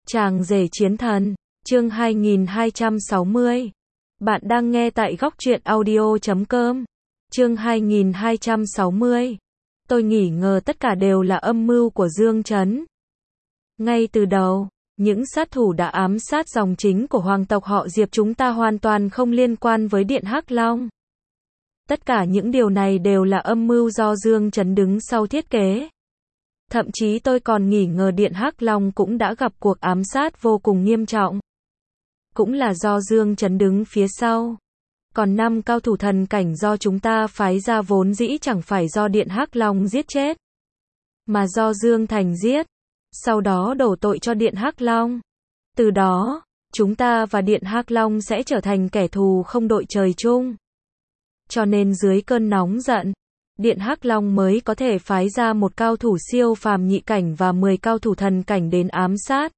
Chàng rể chiến thần, chương 2260. Bạn đang nghe tại góc truyện audio.com. Chương 2260. Tôi nghi ngờ tất cả đều là âm mưu của Dương Chấn. Ngay từ đầu, những sát thủ đã ám sát dòng chính của hoàng tộc họ Diệp chúng ta hoàn toàn không liên quan với Điện Hắc Long. Tất cả những điều này đều là âm mưu do Dương Chấn đứng sau thiết kế. Thậm chí tôi còn nghi ngờ Điện Hắc Long cũng đã gặp cuộc ám sát vô cùng nghiêm trọng. Cũng là do Dương Chấn đứng phía sau. Còn 5 cao thủ thần cảnh do chúng ta phái ra vốn dĩ chẳng phải do Điện Hắc Long giết chết, mà do Dương Thành giết, sau đó đổ tội cho Điện Hắc Long. Từ đó, chúng ta và Điện Hắc Long sẽ trở thành kẻ thù không đội trời chung. Cho nên dưới cơn nóng giận, Điện Hắc Long mới có thể phái ra một cao thủ siêu phàm nhị cảnh và 10 cao thủ thần cảnh đến ám sát.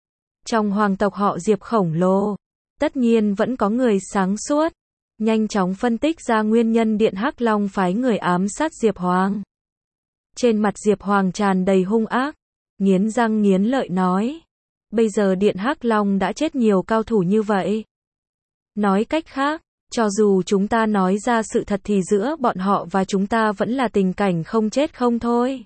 Trong hoàng tộc họ Diệp khổng lồ, tất nhiên vẫn có người sáng suốt, nhanh chóng phân tích ra nguyên nhân Điện Hắc Long phái người ám sát Diệp Hoàng. Trên mặt Diệp Hoàng tràn đầy hung ác, nghiến răng nghiến lợi nói: bây giờ Điện Hắc Long đã chết nhiều cao thủ như vậy. Nói cách khác, cho dù chúng ta nói ra sự thật thì giữa bọn họ và chúng ta vẫn là tình cảnh không chết không thôi.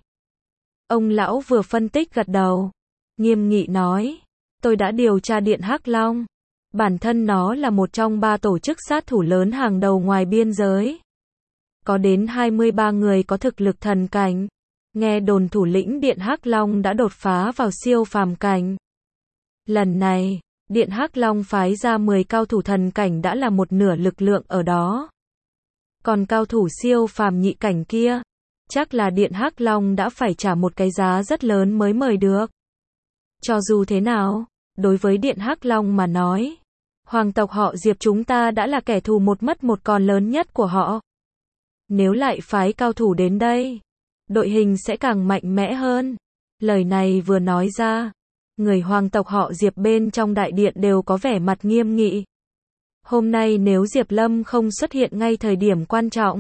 Ông lão vừa phân tích gật đầu, nghiêm nghị nói: tôi đã điều tra Điện Hắc Long. Bản thân nó là một trong 3 tổ chức sát thủ lớn hàng đầu ngoài biên giới. Có đến 23 người có thực lực thần cảnh. Nghe đồn thủ lĩnh Điện Hắc Long đã đột phá vào siêu phàm cảnh. Lần này, Điện Hắc Long phái ra 10 cao thủ thần cảnh đã là một nửa lực lượng ở đó. Còn cao thủ siêu phàm nhị cảnh kia, chắc là Điện Hắc Long đã phải trả một cái giá rất lớn mới mời được. Cho dù thế nào, đối với Điện Hắc Long mà nói, hoàng tộc họ Diệp chúng ta đã là kẻ thù một mất một còn lớn nhất của họ. Nếu lại phái cao thủ đến đây, đội hình sẽ càng mạnh mẽ hơn. Lời này vừa nói ra, người hoàng tộc họ Diệp bên trong đại điện đều có vẻ mặt nghiêm nghị. Hôm nay nếu Diệp Lâm không xuất hiện ngay thời điểm quan trọng,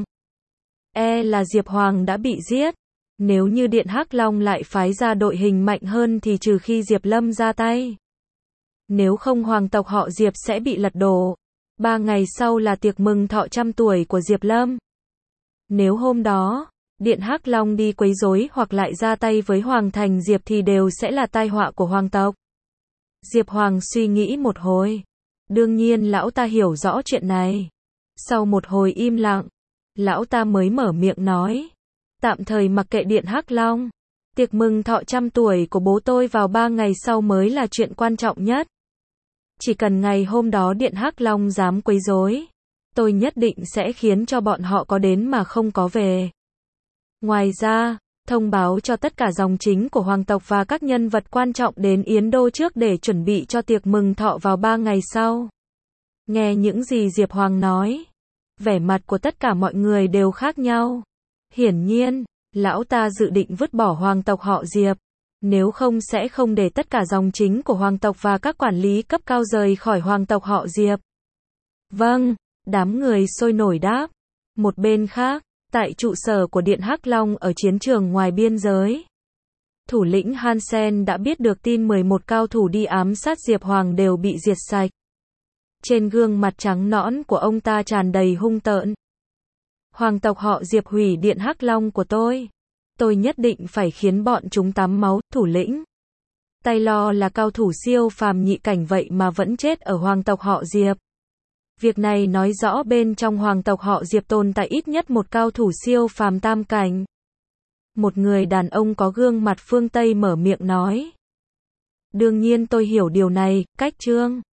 là Diệp Hoàng đã bị giết. Nếu như Điện Hắc Long lại phái ra đội hình mạnh hơn thì trừ khi Diệp Lâm ra tay. Nếu không hoàng tộc họ Diệp sẽ bị lật đổ. 3 ngày sau là tiệc mừng thọ 100 tuổi của Diệp Lâm. Nếu hôm đó, Điện Hắc Long đi quấy rối hoặc lại ra tay với Hoàng thành Diệp thì đều sẽ là tai họa của hoàng tộc. Diệp Hoàng suy nghĩ một hồi. Đương nhiên lão ta hiểu rõ chuyện này. Sau một hồi im lặng, lão ta mới mở miệng nói: tạm thời mặc kệ Điện Hắc Long. Tiệc mừng thọ 100 tuổi của bố tôi vào 3 ngày sau mới là chuyện quan trọng nhất. Chỉ cần ngày hôm đó Điện Hắc Long dám quấy rối, tôi nhất định sẽ khiến cho bọn họ có đến mà không có về. Ngoài ra, thông báo cho tất cả dòng chính của hoàng tộc và các nhân vật quan trọng đến Yến Đô trước để chuẩn bị cho tiệc mừng thọ vào 3 ngày sau. Nghe những gì Diệp Hoàng nói, vẻ mặt của tất cả mọi người đều khác nhau. Hiển nhiên, lão ta dự định vứt bỏ hoàng tộc họ Diệp, nếu không sẽ không để tất cả dòng chính của hoàng tộc và các quản lý cấp cao rời khỏi hoàng tộc họ Diệp. Vâng, đám người sôi nổi đáp. Một bên khác, tại trụ sở của Điện Hắc Long ở chiến trường ngoài biên giới, thủ lĩnh Hansen đã biết được tin 11 cao thủ đi ám sát Diệp Hoàng đều bị diệt sạch. Trên gương mặt trắng nõn của ông ta tràn đầy hung tợn. Hoàng tộc họ Diệp hủy Điện Hắc Long của tôi nhất định phải khiến bọn chúng tắm máu. Thủ lĩnh Taylor là cao thủ siêu phàm nhị cảnh vậy mà vẫn chết ở hoàng tộc họ Diệp. Việc này nói rõ bên trong hoàng tộc họ Diệp tồn tại ít nhất một cao thủ siêu phàm tam cảnh. Một người đàn ông có gương mặt phương Tây mở miệng nói: đương nhiên tôi hiểu điều này, Cách Trương.